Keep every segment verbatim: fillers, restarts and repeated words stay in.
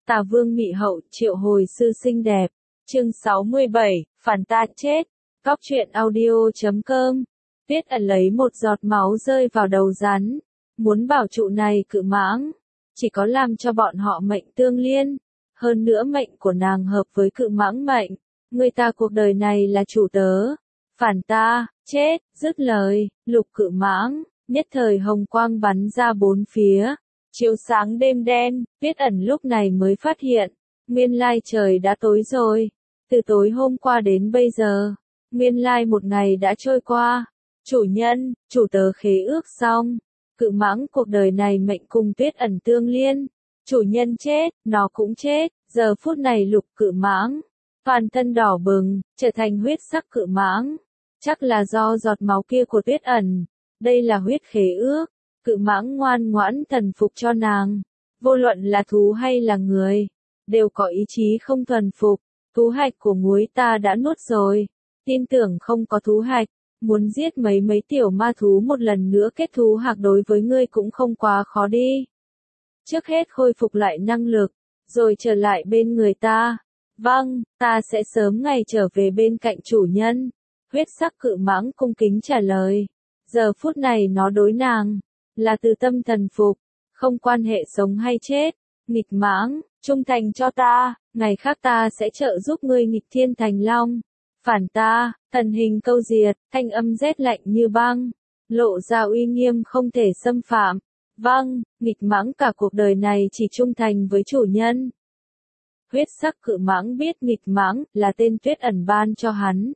Tà Vương Mị Hậu triệu hồi sư xinh đẹp. Chương sáu mươi bảy, phản ta chết. Góc truyện audio chấm com. Tuyết Ẩn lấy một giọt máu rơi vào đầu rắn. Muốn bảo trụ này cự mãng. Chỉ có làm cho bọn họ mệnh tương liên. Hơn nữa mệnh của nàng hợp với cự mãng mệnh. Người ta cuộc đời này là chủ tớ. Phản ta, chết, dứt lời, lục cự mãng. Nhất thời hồng quang bắn ra bốn phía. Chiếu sáng đêm đen, Tuyết Ẩn lúc này mới phát hiện. Nguyên lai trời đã tối rồi. Từ tối hôm qua đến bây giờ. Nguyên lai một ngày đã trôi qua. Chủ nhân, chủ tớ khế ước xong. Cự mãng cuộc đời này mệnh cùng Tuyết Ẩn tương liên. Chủ nhân chết, nó cũng chết. Giờ phút này lục cự mãng. Toàn thân đỏ bừng, trở thành huyết sắc cự mãng. Chắc là do giọt máu kia của Tuyết Ẩn. Đây là huyết khế ước. Cự mãng ngoan ngoãn thần phục cho nàng. Vô luận là thú hay là người. Đều có ý chí không thuần phục. Thú hạch của muối ta đã nuốt rồi. Tin tưởng không có thú hạch. Muốn giết mấy mấy tiểu ma thú một lần nữa kết thú hạc đối với ngươi cũng không quá khó đi. Trước hết khôi phục lại năng lực. Rồi trở lại bên người ta. Vâng, ta sẽ sớm ngày trở về bên cạnh chủ nhân. Huyết sắc cự mãng cung kính trả lời. Giờ phút này nó đối nàng. Là từ tâm thần phục. Không quan hệ sống hay chết. Nghịch mãng, trung thành cho ta. Ngày khác ta sẽ trợ giúp ngươi nghịch thiên thành long. Phản ta, thần hình câu diệt. Thanh âm rét lạnh như băng. Lộ ra uy nghiêm không thể xâm phạm. Vâng, nghịch mãng cả cuộc đời này chỉ trung thành với chủ nhân. Huyết sắc cự mãng biết nghịch mãng là tên Tuyết Ẩn ban cho hắn.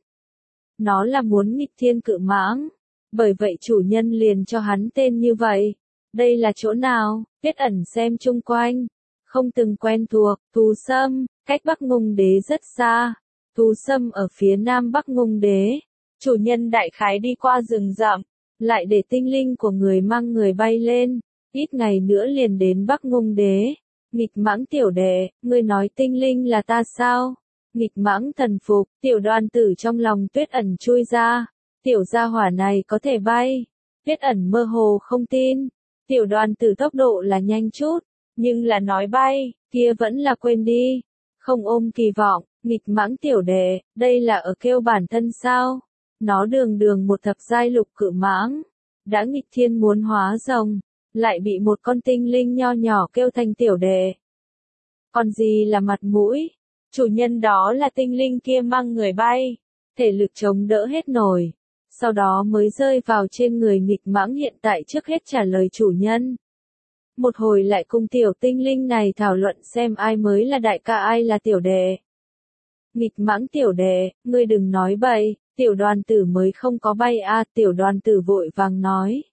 Nó là muốn nghịch thiên cự mãng. Bởi vậy chủ nhân liền cho hắn tên như vậy. Đây là chỗ nào? Tuyết Ẩn xem chung quanh. Không từng quen thuộc. Thú Sâm, cách Bắc Ngông Đế rất xa. Thú Sâm ở phía nam Bắc Ngông Đế. Chủ nhân đại khái đi qua rừng rậm. Lại để tinh linh của người mang người bay lên. Ít ngày nữa liền đến Bắc Ngông Đế. Nghịch mãng tiểu đệ, ngươi nói tinh linh là ta sao? Nghịch mãng thần phục, tiểu đoàn tử trong lòng Tuyết Ẩn chui ra. Tiểu gia hỏa này có thể bay. Tuyết Ẩn mơ hồ không tin. Tiểu đoàn tử tốc độ là nhanh chút. Nhưng là nói bay, kia vẫn là quên đi. Không ôm kỳ vọng, nghịch mãng tiểu đệ, đây là ở kêu bản thân sao? Nó đường đường một thập giai lục cự mãng. Đã nghịch thiên muốn hóa rồng. Lại bị một con tinh linh nho nhỏ kêu thành tiểu đệ. Còn gì là mặt mũi? Chủ nhân đó là tinh linh kia mang người bay. Thể lực chống đỡ hết nổi. Sau đó mới rơi vào trên người nghịch mãng hiện tại trước hết trả lời chủ nhân. Một hồi lại cùng tiểu tinh linh này thảo luận xem ai mới là đại ca ai là tiểu đệ. Nghịch mãng tiểu đệ, ngươi đừng nói bậy, tiểu đoàn tử mới không có bay à, tiểu đoàn tử vội vàng nói.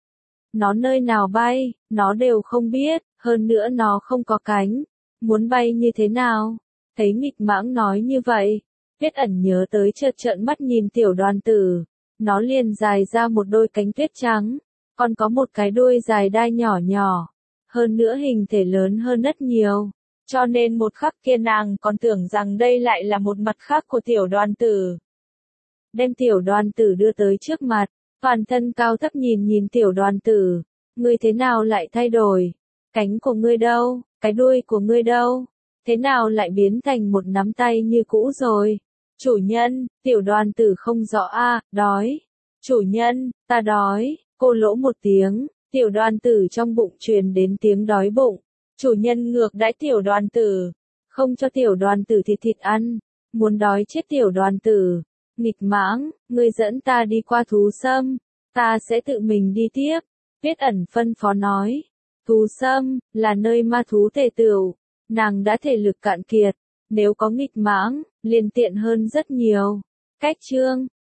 Nó nơi nào bay, nó đều không biết, hơn nữa nó không có cánh. Muốn bay như thế nào? Thấy nghịch mãng nói như vậy, Tuyết Ẩn nhớ tới chợt trợn mắt nhìn tiểu đoàn tử. Nó liền dài ra một đôi cánh tuyết trắng, còn có một cái đuôi dài đai nhỏ nhỏ. Hơn nữa hình thể lớn hơn rất nhiều. Cho nên một khắc kia nàng còn tưởng rằng đây lại là một mặt khác của tiểu đoàn tử. Đem tiểu đoàn tử đưa tới trước mặt. Toàn thân cao thấp nhìn nhìn tiểu đoàn tử. Ngươi thế nào lại thay đổi? Cánh của ngươi đâu? Cái đuôi của ngươi đâu? Thế nào lại biến thành một nắm tay như cũ rồi? Chủ nhân, tiểu đoàn tử không rõ a, à, đói. Chủ nhân, ta đói. Cô lỗ một tiếng, tiểu đoàn tử trong bụng truyền đến tiếng đói bụng. Chủ nhân ngược đãi tiểu đoàn tử. Không cho tiểu đoàn tử thịt thịt ăn. Muốn đói chết tiểu đoàn tử. Nghịch mãng, ngươi dẫn ta đi qua Thú Sâm, ta sẽ tự mình đi tiếp. Tuyết Ẩn phân phó nói. Thú Sâm, là nơi ma thú tề tựu. Nàng đã thể lực cạn kiệt. Nếu có nghịch mãng, liền tiện hơn rất nhiều. Cách chương